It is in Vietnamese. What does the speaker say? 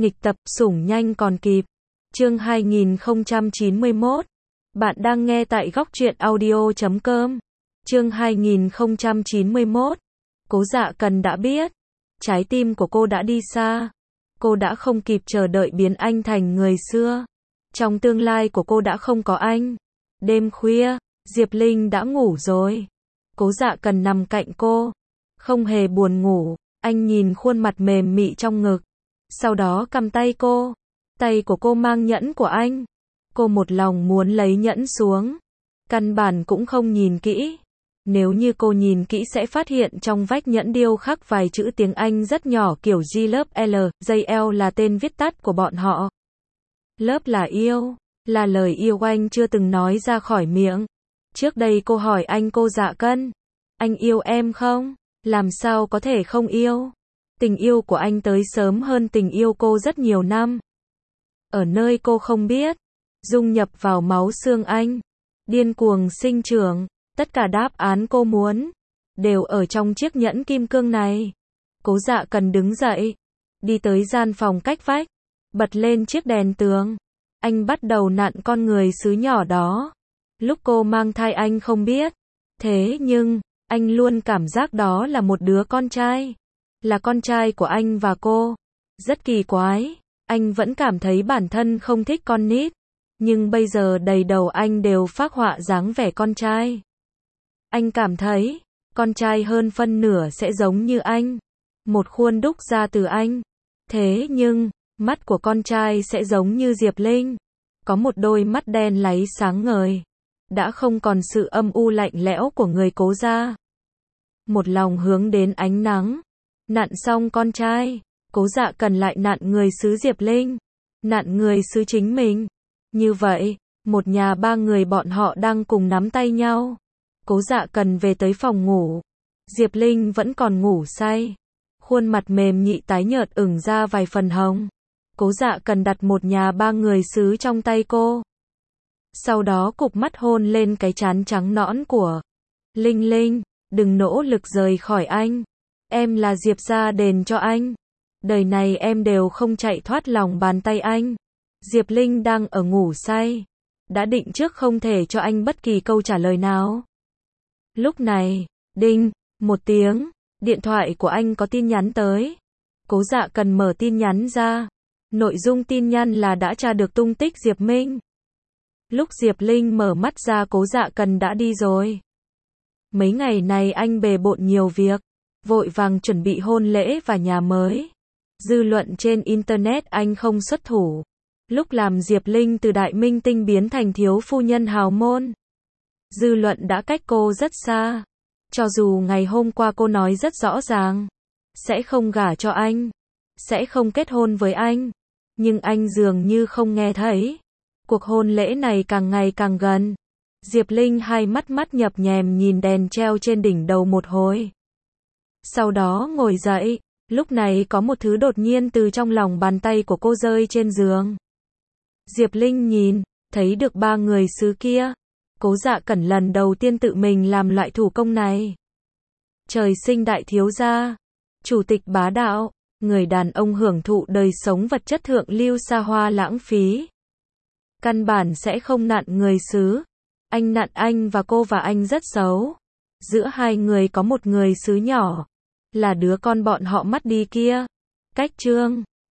Nghịch tập, sủng nhanh còn kịp. Chương 2091. Bạn đang nghe tại góc truyện audio.com. Chương 2091. Cố Dạ Cần đã biết. Trái tim của cô đã đi xa. Cô đã không kịp chờ đợi biến anh thành người xưa. Trong tương lai của cô đã không có anh. Đêm khuya, Diệp Linh đã ngủ rồi. Cố Dạ Cần nằm cạnh cô. Không hề buồn ngủ, anh nhìn khuôn mặt mềm mị trong ngực. Sau đó cầm tay cô. Tay của cô mang nhẫn của anh. Cô một lòng muốn lấy nhẫn xuống. Căn bản cũng không nhìn kỹ. Nếu như cô nhìn kỹ sẽ phát hiện trong vách nhẫn điêu khắc vài chữ tiếng Anh rất nhỏ kiểu G lớp L, JL là tên viết tắt của bọn họ. Lớp là yêu, là lời yêu anh chưa từng nói ra khỏi miệng. Trước đây cô hỏi anh cô Dạ Cân, anh yêu em không? Làm sao có thể không yêu? Tình yêu của anh tới sớm hơn tình yêu cô rất nhiều năm. Ở nơi cô không biết, dung nhập vào máu xương anh, điên cuồng sinh trưởng, tất cả đáp án cô muốn, đều ở trong chiếc nhẫn kim cương này. Cố Dạ Cần đứng dậy, đi tới gian phòng cách vách, bật lên chiếc đèn tường. Anh bắt đầu nặn con người sứ nhỏ đó. Lúc cô mang thai anh không biết. Thế nhưng, anh luôn cảm giác đó là một đứa con trai. Là con trai của anh và cô. Rất kỳ quái. Anh vẫn cảm thấy bản thân không thích con nít. Nhưng bây giờ đầy đầu anh đều phác họa dáng vẻ con trai. Anh cảm thấy, con trai hơn phân nửa sẽ giống như anh. Một khuôn đúc ra từ anh. Thế nhưng, mắt của con trai sẽ giống như Diệp Linh. Có một đôi mắt đen láy sáng ngời. Đã không còn sự âm u lạnh lẽo của người Cố gia. Một lòng hướng đến ánh nắng. Nặn xong con trai, Cố Dạ Cần lại nặn người xứ Diệp Linh. Nặn người xứ chính mình. Như vậy, một nhà ba người bọn họ đang cùng nắm tay nhau. Cố Dạ Cần về tới phòng ngủ. Diệp Linh vẫn còn ngủ say. Khuôn mặt mềm nhị tái nhợt ửng ra vài phần hồng. Cố Dạ Cần đặt một nhà ba người xứ trong tay cô. Sau đó cụp mắt hôn lên cái trán trắng nõn của Linh Linh, đừng nỗ lực rời khỏi anh. Em là Diệp gia đền cho anh. Đời này em đều không chạy thoát lòng bàn tay anh. Diệp Linh đang ở ngủ say. Đã định trước không thể cho anh bất kỳ câu trả lời nào. Lúc này, đinh, một tiếng, điện thoại của anh có tin nhắn tới. Cố Dạ Cần mở tin nhắn ra. Nội dung tin nhắn là đã tra được tung tích Diệp Minh. Lúc Diệp Linh mở mắt ra Cố Dạ Cần đã đi rồi. Mấy ngày này anh bề bộn nhiều việc, vội vàng chuẩn bị hôn lễ và nhà mới. Dư luận trên Internet anh không xuất thủ. Lúc làm Diệp Linh từ đại minh tinh biến thành thiếu phu nhân hào môn. Dư luận đã cách cô rất xa. Cho dù ngày hôm qua cô nói rất rõ ràng, sẽ không gả cho anh, sẽ không kết hôn với anh. Nhưng anh dường như không nghe thấy. Cuộc hôn lễ này càng ngày càng gần. Diệp Linh hai mắt nhập nhèm nhìn đèn treo trên đỉnh đầu một hồi. Sau đó ngồi dậy, lúc này có một thứ đột nhiên từ trong lòng bàn tay của cô rơi trên giường. Diệp Linh nhìn, thấy được ba người xứ kia. Cố Dạ Cần lần đầu tiên tự mình làm loại thủ công này. Trời sinh đại thiếu gia, chủ tịch bá đạo, người đàn ông hưởng thụ đời sống vật chất thượng lưu xa hoa lãng phí. Căn bản sẽ không nặn người xứ. Anh nặn anh và anh rất xấu. Giữa hai người có một người xứ nhỏ. Là đứa con bọn họ mất đi kia. Cách Trương.